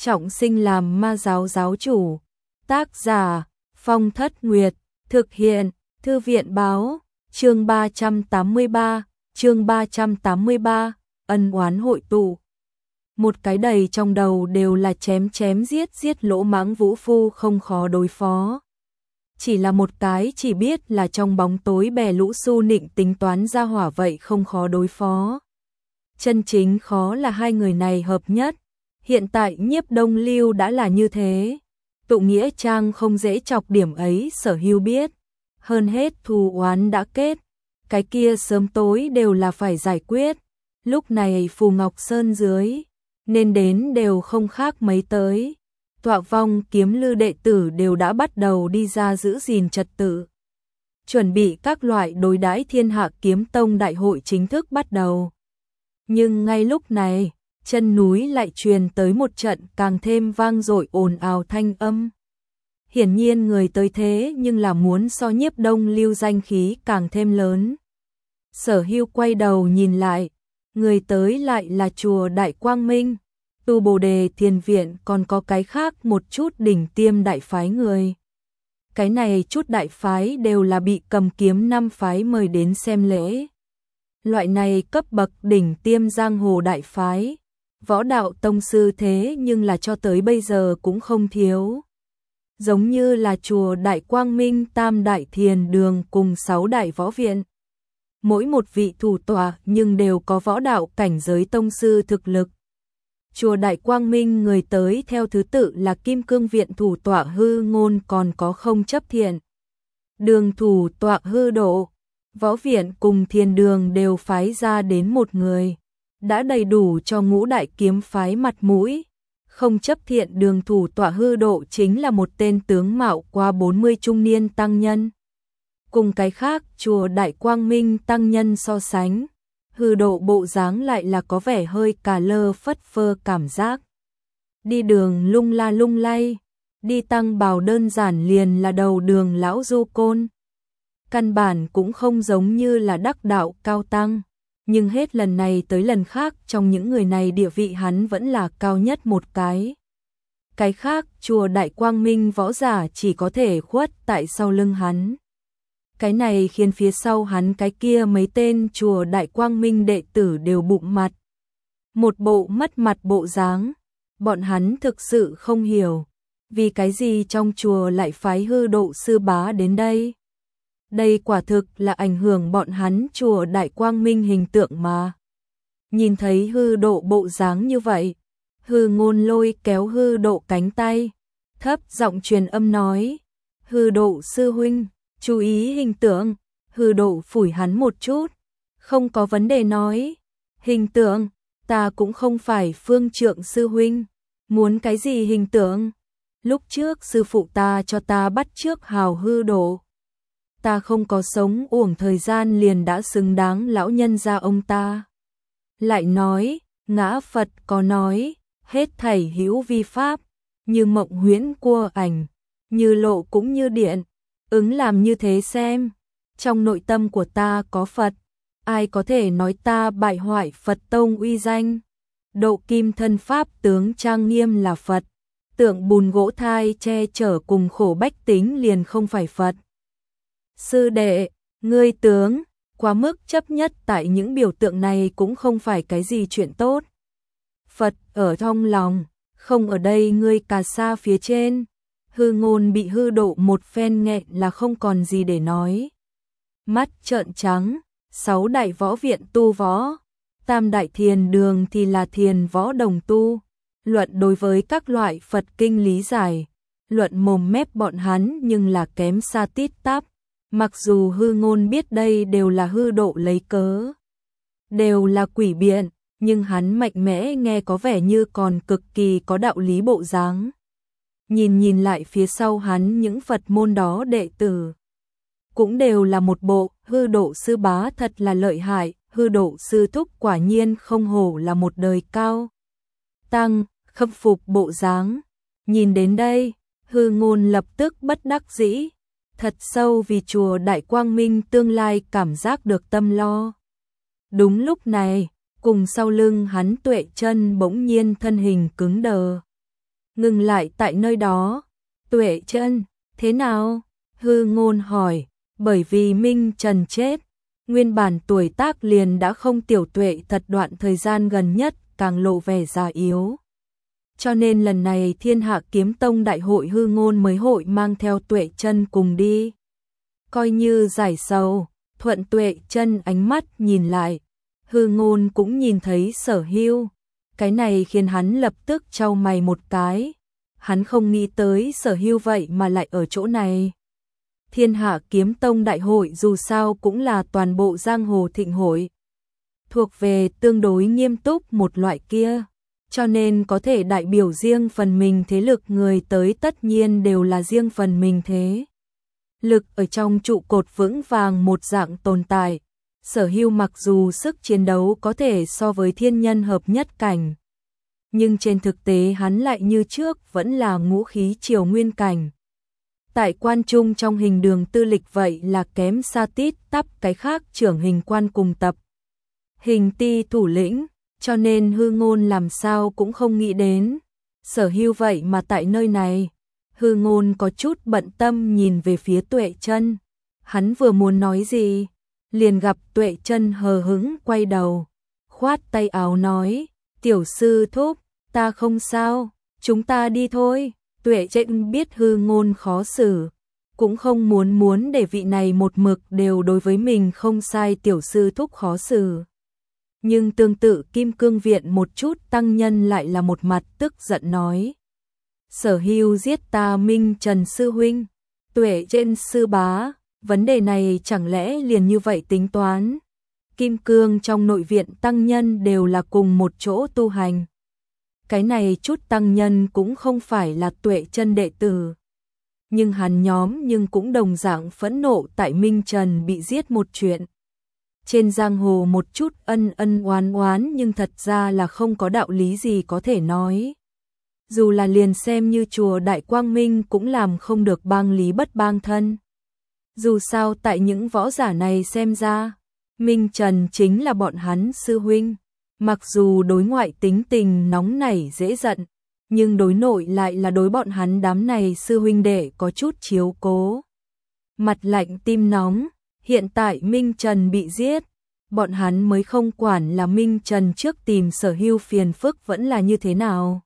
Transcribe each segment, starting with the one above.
trọng sinh làm ma giáo giáo chủ. Tác giả Phong Thất Nguyệt, thực hiện Thư viện báo, chương 383, ân oán hội tụ. Một cái đầy trong đầu đều là chém giết lỗ mãng vũ phu không khó đối phó. Chỉ là một cái chỉ biết là trong bóng tối bè lũ su nịnh tính toán ra hỏa vậy không khó đối phó. Chân chính khó là hai người này hợp nhất. Hiện tại Nhiếp Đông Lưu đã là như thế. Tụ Nghĩa Trang không dễ chọc điểm ấy Sở Hưu biết. Hơn hết thù oán đã kết. Cái kia sớm tối đều là phải giải quyết. Lúc này Phù Ngọc Sơn dưới nên đến đều không khác mấy tới. Tọa vong kiếm lư đệ tử đều đã bắt đầu đi ra giữ gìn trật tự. Chuẩn bị các loại đối đãi Thiên Hạ Kiếm Tông đại hội chính thức bắt đầu. Nhưng ngay lúc này, chân núi lại truyền tới một trận càng thêm vang dội ồn ào thanh âm. Hiển nhiên người tới thế nhưng là muốn so Nhiếp Đông Lưu danh khí càng thêm lớn. Sở Hưu quay đầu nhìn lại, người tới lại là chùa Đại Quang Minh, Tu Bồ Đề Thiền Viện, còn có cái khác một chút đỉnh tiêm đại phái người. Cái này chút đại phái đều là bị Cầm Kiếm năm phái mời đến xem lễ. Loại này cấp bậc đỉnh tiêm giang hồ đại phái, võ đạo tông sư thế nhưng là cho tới bây giờ cũng không thiếu. Giống như là chùa Đại Quang Minh, Tam Đại Thiền Đường cùng 6 đại võ viện. Mỗi một vị thủ tọa nhưng đều có võ đạo cảnh giới tông sư thực lực. Chùa Đại Quang Minh người tới theo thứ tự là Kim Cương Viện thủ tọa Hư Ngôn, còn có Không Chấp Thiện Đường thủ tọa Hư Độ. Võ viện cùng Thiền Đường đều phái ra đến một người, đã đầy đủ cho ngũ đại kiếm phái mặt mũi. Không Chấp Thiện Đường thủ tọa Hư Độ chính là một tên tướng mạo qua 40 trung niên tăng nhân. Cùng cái khác chùa Đại Quang Minh tăng nhân so sánh, Hư Độ bộ dáng lại là có vẻ hơi cà lơ phất phơ cảm giác. Đi đường lung la lung lay, đi tăng bào đơn giản liền là đầu đường lão du côn. Căn bản cũng không giống như là đắc đạo cao tăng, nhưng hết lần này tới lần khác trong những người này địa vị hắn vẫn là cao nhất một cái. Cái khác chùa Đại Quang Minh võ giả chỉ có thể khuất tại sau lưng hắn. Cái này khiến phía sau hắn cái kia mấy tên chùa Đại Quang Minh đệ tử đều bụng mặt. Một bộ mất mặt bộ dáng, bọn hắn thực sự không hiểu, vì cái gì trong chùa lại phái Hư Độ sư bá đến đây. Đây quả thực là ảnh hưởng bọn hắn chùa Đại Quang Minh hình tượng mà. Nhìn thấy Hư Độ bộ dáng như vậy, Hư Ngôn lôi kéo Hư Độ cánh tay, thấp giọng truyền âm nói: Hư Độ sư huynh, chú ý hình tượng. Hư Độ phủi hắn một chút, không có vấn đề nói: hình tượng, ta cũng không phải Phương Trượng sư huynh, muốn cái gì hình tượng? Lúc trước sư phụ ta cho ta bắt chước hào Hư Độ. Ta không có sống uổng thời gian liền đã xứng đáng lão nhân gia ông ta. Lại nói, ngã Phật có nói, hết thảy hữu vi pháp, như mộng huyễn cua ảnh, như lộ cũng như điện, ứng làm như thế xem. Trong nội tâm của ta có Phật, ai có thể nói ta bại hoại Phật tông uy danh? Độ kim thân pháp tướng trang nghiêm là Phật, tượng bùn gỗ thai che chở cùng khổ bách tính liền không phải Phật. Sư đệ, ngươi tướng quá mức chấp nhất tại những biểu tượng này cũng không phải cái gì chuyện tốt. Phật ở trong lòng, không ở đây ngươi cà sa phía trên. Hư Ngôn bị Hư Độ một phen nghẹn là không còn gì để nói. Mắt trợn trắng, 6 đại võ viện tu võ, Tam Đại Thiền Đường thì là thiền võ đồng tu. Luận đối với các loại Phật kinh lý giải, luận mồm mép bọn hắn nhưng là kém xa tít tắp. Mặc dù Hư Ngôn biết đây đều là Hư Độ lấy cớ, đều là quỷ biện, nhưng hắn mạnh mẽ nghe có vẻ như còn cực kỳ có đạo lý bộ dáng. Nhìn lại phía sau hắn những Phật môn đó đệ tử, cũng đều là một bộ Hư Độ sư bá thật là lợi hại, Hư Độ sư thúc quả nhiên không hổ là một đời cao tăng, khâm phục bộ dáng. Nhìn đến đây, Hư Ngôn lập tức bất đắc dĩ, thật sâu vì chùa Đại Quang Minh tương lai cảm giác được tâm lo. Đúng lúc này, cùng sau lưng hắn Tuệ Chân bỗng nhiên thân hình cứng đờ. ngừng lại tại nơi đó. Tuệ Chân, thế nào? Hư Ngôn hỏi, bởi vì Minh Trần chết, nguyên bản tuổi tác liền đã không tiểu Tuệ thật đoạn thời gian gần nhất càng lộ vẻ già yếu. Cho nên lần này Thiên Hạ Kiếm Tông đại hội Hư Ngôn mới hội mang theo Tuệ Chân cùng đi. Coi như giải sầu, thuận Tuệ Chân ánh mắt nhìn lại, Hư Ngôn cũng nhìn thấy Sở Hưu. Cái này khiến hắn lập tức chau mày một cái. Hắn không nghĩ tới Sở Hưu vậy mà lại ở chỗ này. Thiên Hạ Kiếm Tông đại hội dù sao cũng là toàn bộ giang hồ thịnh hội, thuộc về tương đối nghiêm túc một loại kia, cho nên có thể đại biểu riêng phần mình thế lực người tới tất nhiên đều là riêng phần mình thế lực ở trong trụ cột vững vàng một dạng tồn tại. Sở Hưu mặc dù sức chiến đấu có thể so với thiên nhân hợp nhất cảnh, nhưng trên thực tế hắn lại như trước vẫn là ngũ khí triều nguyên cảnh. Tại quan trung trong hình đường tư lịch vậy là kém xa tít tắp cái khác trưởng hình quan cùng tập hình ti thủ lĩnh, cho nên Hư Ngôn làm sao cũng không nghĩ đến Sở Hưu vậy mà tại nơi này. Hư Ngôn có chút bận tâm nhìn về phía Tuệ Chân. Hắn vừa muốn nói gì, liền gặp Tuệ Chân hờ hững quay đầu, khoát tay áo nói, tiểu sư thúc, ta không sao, chúng ta đi thôi. Tuệ Chân biết Hư Ngôn khó xử, cũng không muốn để vị này một mực đều đối với mình không sai tiểu sư thúc khó xử. Nhưng tương tự Kim Cương Viện một chút tăng nhân lại là một mặt tức giận nói, Sở Hưu giết ta Minh Trần sư huynh. Tuệ Chân sư bá, vấn đề này chẳng lẽ liền như vậy tính toán? Kim Cương trong nội viện tăng nhân đều là cùng một chỗ tu hành. Cái này chút tăng nhân cũng không phải là Tuệ Chân đệ tử, nhưng hắn nhóm nhưng cũng đồng dạng phẫn nộ tại Minh Trần bị giết một chuyện. Trên giang hồ một chút ân ân oán oán nhưng thật ra là không có đạo lý gì có thể nói. Dù là liền xem như chùa Đại Quang Minh cũng làm không được bang lý bất bang thân. Dù sao tại những võ giả này xem ra, Minh Trần chính là bọn hắn sư huynh. Mặc dù đối ngoại tính tình nóng nảy dễ giận, nhưng đối nội lại là đối bọn hắn đám này sư huynh đệ có chút chiếu cố. Mặt lạnh tim nóng, hiện tại Minh Trần bị giết, bọn hắn mới không quản là Minh Trần trước tìm Sở Hưu phiền phức vẫn là như thế nào.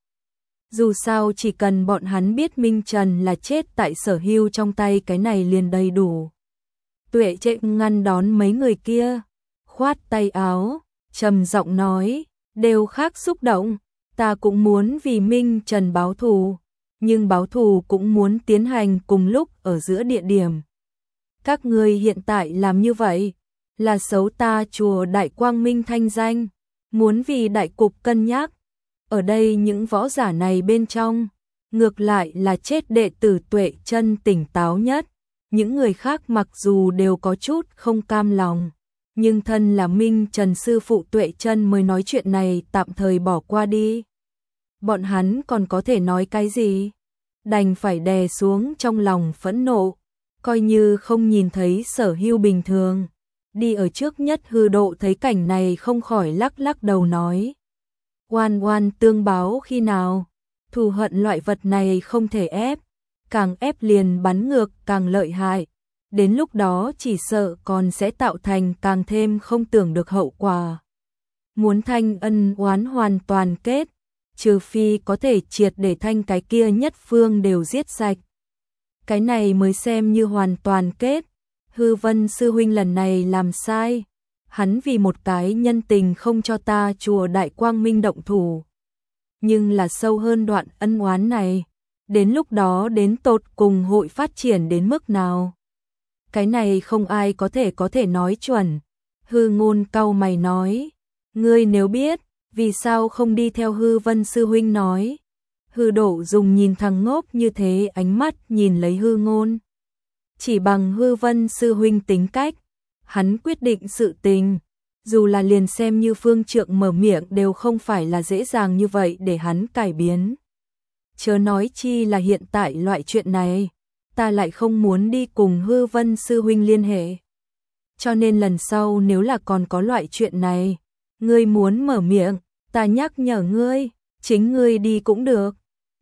Dù sao chỉ cần bọn hắn biết Minh Trần là chết tại Sở Hưu trong tay cái này liền đầy đủ. Tuệ Chân ngăn đón mấy người kia, khoát tay áo, trầm giọng nói, đều khác xúc động, ta cũng muốn vì Minh Trần báo thù, nhưng báo thù cũng muốn tiến hành cùng lúc ở giữa địa điểm. Các ngươi hiện tại làm như vậy, là xấu ta chùa Đại Quang Minh thanh danh, muốn vì đại cục cân nhắc. Ở đây những võ giả này bên trong, ngược lại là chết đệ tử Tuệ Chân tỉnh táo nhất, những người khác mặc dù đều có chút không cam lòng, nhưng thân là Minh Trần sư phụ Tuệ Chân mới nói chuyện này tạm thời bỏ qua đi. Bọn hắn còn có thể nói cái gì? Đành phải đè xuống trong lòng phẫn nộ, coi như không nhìn thấy Sở Hưu bình thường. Đi ở trước nhất Hư Độ thấy cảnh này không khỏi lắc lắc đầu nói, oan oan tương báo khi nào? Thù hận loại vật này không thể ép, càng ép liền bắn ngược càng lợi hại. Đến lúc đó chỉ sợ còn sẽ tạo thành càng thêm không tưởng được hậu quả. Muốn thanh ân oán hoàn toàn kết, trừ phi có thể triệt để thanh cái kia nhất phương đều giết sạch. Cái này mới xem như hoàn toàn kết. Hư Vân sư huynh lần này làm sai, hắn vì một cái nhân tình không cho ta chùa Đại Quang Minh động thủ. Nhưng là sâu hơn đoạn ân oán này, đến lúc đó đến tột cùng hội phát triển đến mức nào? Cái này không ai có thể nói chuẩn. Hư Ngôn cau mày nói, ngươi nếu biết, vì sao không đi theo Hư Vân sư huynh nói? Hư Độ dùng nhìn thằng ngốc như thế ánh mắt nhìn lấy Hư Ngôn. Chỉ bằng Hư Vân sư huynh tính cách, hắn quyết định sự tình, dù là liền xem như phương trượng mở miệng đều không phải là dễ dàng như vậy để hắn cải biến. Chớ nói chi là hiện tại loại chuyện này, ta lại không muốn đi cùng Hư Vân sư huynh liên hệ. Cho nên lần sau nếu là còn có loại chuyện này, ngươi muốn mở miệng, ta nhắc nhở ngươi, chính ngươi đi cũng được.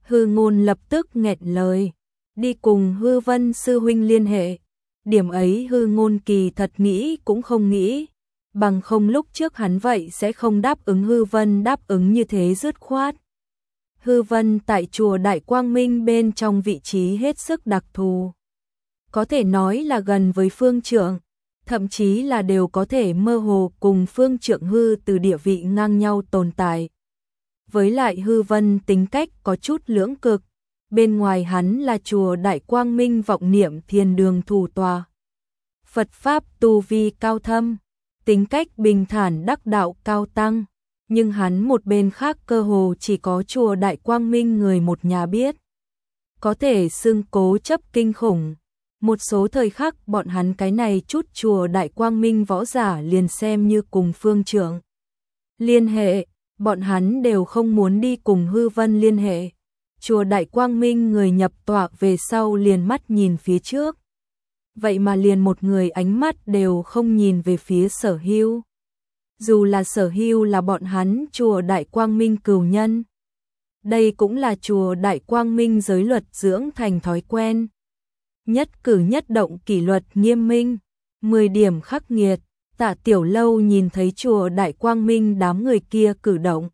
Hư Ngôn lập tức nghẹn lời, đi cùng Hư Vân sư huynh liên hệ. Điểm ấy Hư Ngôn kỳ thật nghĩ cũng không nghĩ, bằng không lúc trước hắn vậy sẽ không đáp ứng Hư Vân đáp ứng như thế dứt khoát. Hư Vân tại chùa Đại Quang Minh bên trong vị trí hết sức đặc thù, có thể nói là gần với phương trượng, thậm chí là đều có thể mơ hồ cùng phương trượng Hư từ địa vị ngang nhau tồn tại. Với lại Hư Vân tính cách có chút lưỡng cực, bên ngoài hắn là chùa Đại Quang Minh vọng niệm thiền đường thủ tòa. Phật Pháp tu vi cao thâm, tính cách bình thản đắc đạo cao tăng, nhưng hắn một bên khác cơ hồ chỉ có chùa Đại Quang Minh người một nhà biết. Có thể xưng cố chấp kinh khủng, một số thời khắc bọn hắn cái này chút chùa Đại Quang Minh võ giả liền xem như cùng phương trượng liên hệ, bọn hắn đều không muốn đi cùng Hư Vân liên hệ. Chùa Đại Quang Minh người nhập tọa về sau liền mắt nhìn phía trước. Vậy mà liền một người ánh mắt đều không nhìn về phía Sở Hưu. Dù là Sở Hưu là bọn hắn chùa Đại Quang Minh cừu nhân. Đây cũng là chùa Đại Quang Minh giới luật dưỡng thành thói quen. Nhất cử nhất động kỷ luật nghiêm minh, 10 điểm khắc nghiệt. Tạ Tiểu Lâu nhìn thấy chùa Đại Quang Minh đám người kia cử động,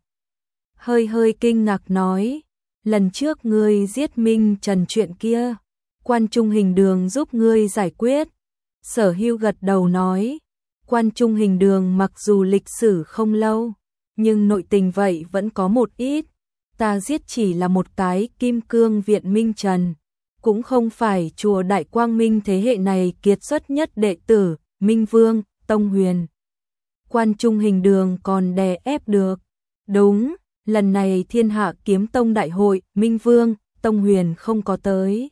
hơi kinh ngạc nói, lần trước ngươi giết Minh Trần chuyện kia, Quan Trung Hình Đường giúp ngươi giải quyết. Sở Hưu gật đầu nói, Quan Trung Hình Đường mặc dù lịch sử không lâu, nhưng nội tình vậy vẫn có một ít, ta giết chỉ là một cái kim cương viện Minh Trần, cũng không phải chùa Đại Quang Minh thế hệ này kiệt xuất nhất đệ tử, Minh Vương, Tông Huyền. Quan Trung Hình Đường còn đè ép được. Đúng, lần này Thiên Hạ Kiếm Tông đại hội, Minh Vương, Tông Huyền không có tới.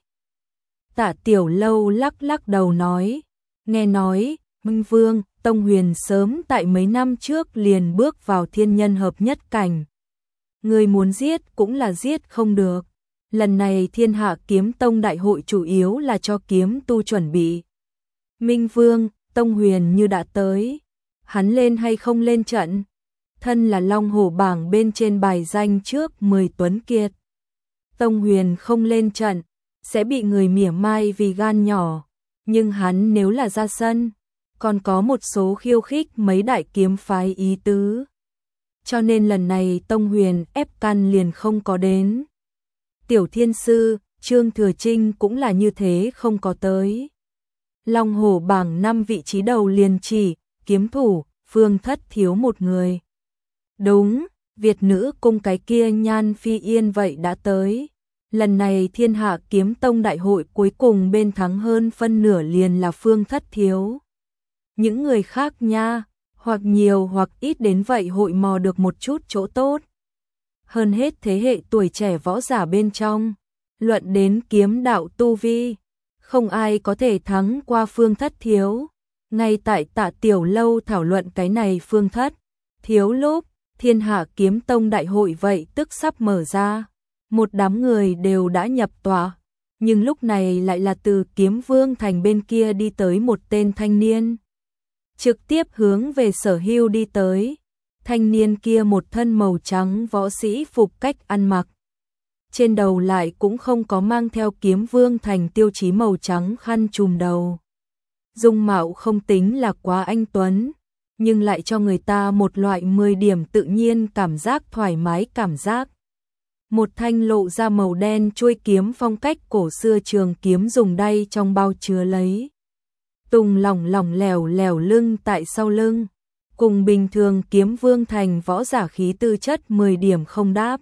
Tạ Tiểu Lâu lắc đầu nói, nghe nói, Minh Vương, Tông Huyền sớm tại mấy năm trước liền bước vào thiên nhân hợp nhất cảnh. Người muốn giết cũng là giết không được. Lần này Thiên Hạ Kiếm Tông đại hội chủ yếu là cho kiếm tu chuẩn bị. Minh Vương, Tông Huyền như đã tới, hắn lên hay không lên trận? Thân là Long Hổ bảng bên trên bài danh trước 10 tuấn kiệt. Tông Huyền không lên trận, sẽ bị người mỉa mai vì gan nhỏ, nhưng hắn nếu là ra sân, còn có một số khiêu khích mấy đại kiếm phái ý tứ. Cho nên lần này Tông Huyền ép căn liền không có đến. Tiểu Thiên Sư, Trương Thừa Trinh cũng là như thế không có tới. Long Hổ bảng 5 vị trí đầu liền chỉ, kiếm thủ, Phương Thất thiếu một người. Đúng, Việt nữ cung cái kia Nhan Phi Yên vậy đã tới. Lần này Thiên Hạ Kiếm Tông đại hội cuối cùng bên thắng hơn phân nửa liền là Phương Thất thiếu. Những người khác nha, hoặc nhiều hoặc ít đến vậy hội mò được một chút chỗ tốt. Hơn hết thế hệ tuổi trẻ võ giả bên trong, luận đến kiếm đạo tu vi, không ai có thể thắng qua Phương Thất thiếu. Ngay tại Tạ Tiểu Lâu thảo luận cái này Phương Thất thiếu lúc, Thiên Hạ Kiếm Tông đại hội vậy tức sắp mở ra. Một đám người đều đã nhập tọa, nhưng lúc này lại là từ Kiếm Vương thành bên kia đi tới một tên thanh niên. Trực tiếp hướng về Sở Hưu đi tới. Thanh niên kia một thân màu trắng võ sĩ phục cách ăn mặc. Trên đầu lại cũng không có mang theo Kiếm Vương thành tiêu chí màu trắng khăn trùm đầu. Dung mạo không tính là quá anh tuấn, nhưng lại cho người ta một loại 10 điểm tự nhiên cảm giác thoải mái cảm giác. Một thanh lộ ra màu đen chuôi kiếm phong cách cổ xưa trường kiếm dùng đay trong bao chứa lấy. Tùng lỏng lẻo lẻo lưng tại sau lưng, cùng bình thường Kiếm Vương thành võ giả khí tư chất 10 điểm không đáp.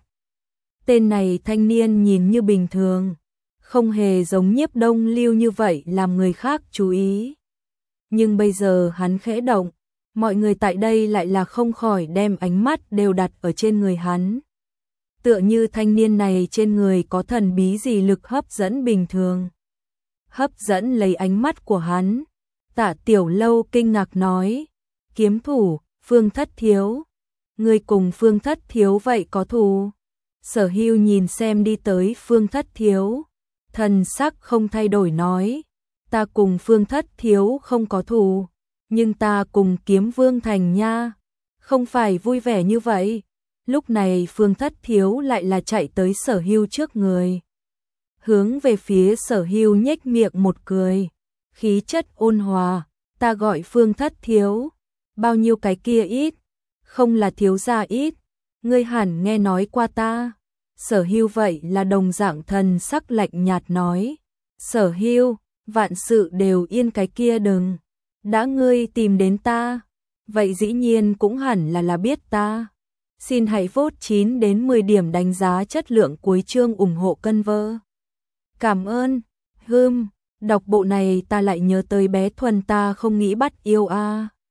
Tên này thanh niên nhìn như bình thường, không hề giống Nhiếp Đông Lưu như vậy làm người khác chú ý. Nhưng bây giờ hắn khẽ động, mọi người tại đây lại là không khỏi đem ánh mắt đều đặt ở trên người hắn. Tựa như thanh niên này trên người có thần bí gì lực hấp dẫn bình thường. Hấp dẫn lấy ánh mắt của hắn. Tạ Tiểu Lâu kinh ngạc nói, kiếm thủ, Phương Thất thiếu. Người cùng Phương Thất thiếu vậy có thù? Sở Hưu nhìn xem đi tới Phương Thất thiếu, thần sắc không thay đổi nói, ta cùng Phương Thất thiếu không có thù, nhưng ta cùng Kiếm Vương thành nha, không phải vui vẻ như vậy. Lúc này Phương Thất Thiếu lại là chạy tới Sở Hưu trước người. Hướng về phía Sở Hưu nhếch miệng một cười. Khí chất ôn hòa, ta gọi Phương Thất Thiếu. Bao nhiêu cái kia ít? Không là thiếu gia ít. Ngươi hẳn nghe nói qua ta. Sở Hưu vậy là đồng dạng thần sắc lạnh nhạt nói. Sở Hưu, vạn sự đều yên cái kia đừng. Đã ngươi tìm đến ta, vậy dĩ nhiên cũng hẳn là biết ta. Xin hãy vote 9 đến 10 điểm đánh giá chất lượng cuối chương ủng hộ cân vơ. Cảm ơn. Đọc bộ này ta lại nhớ tới bé Thuần ta không nghĩ bắt yêu a.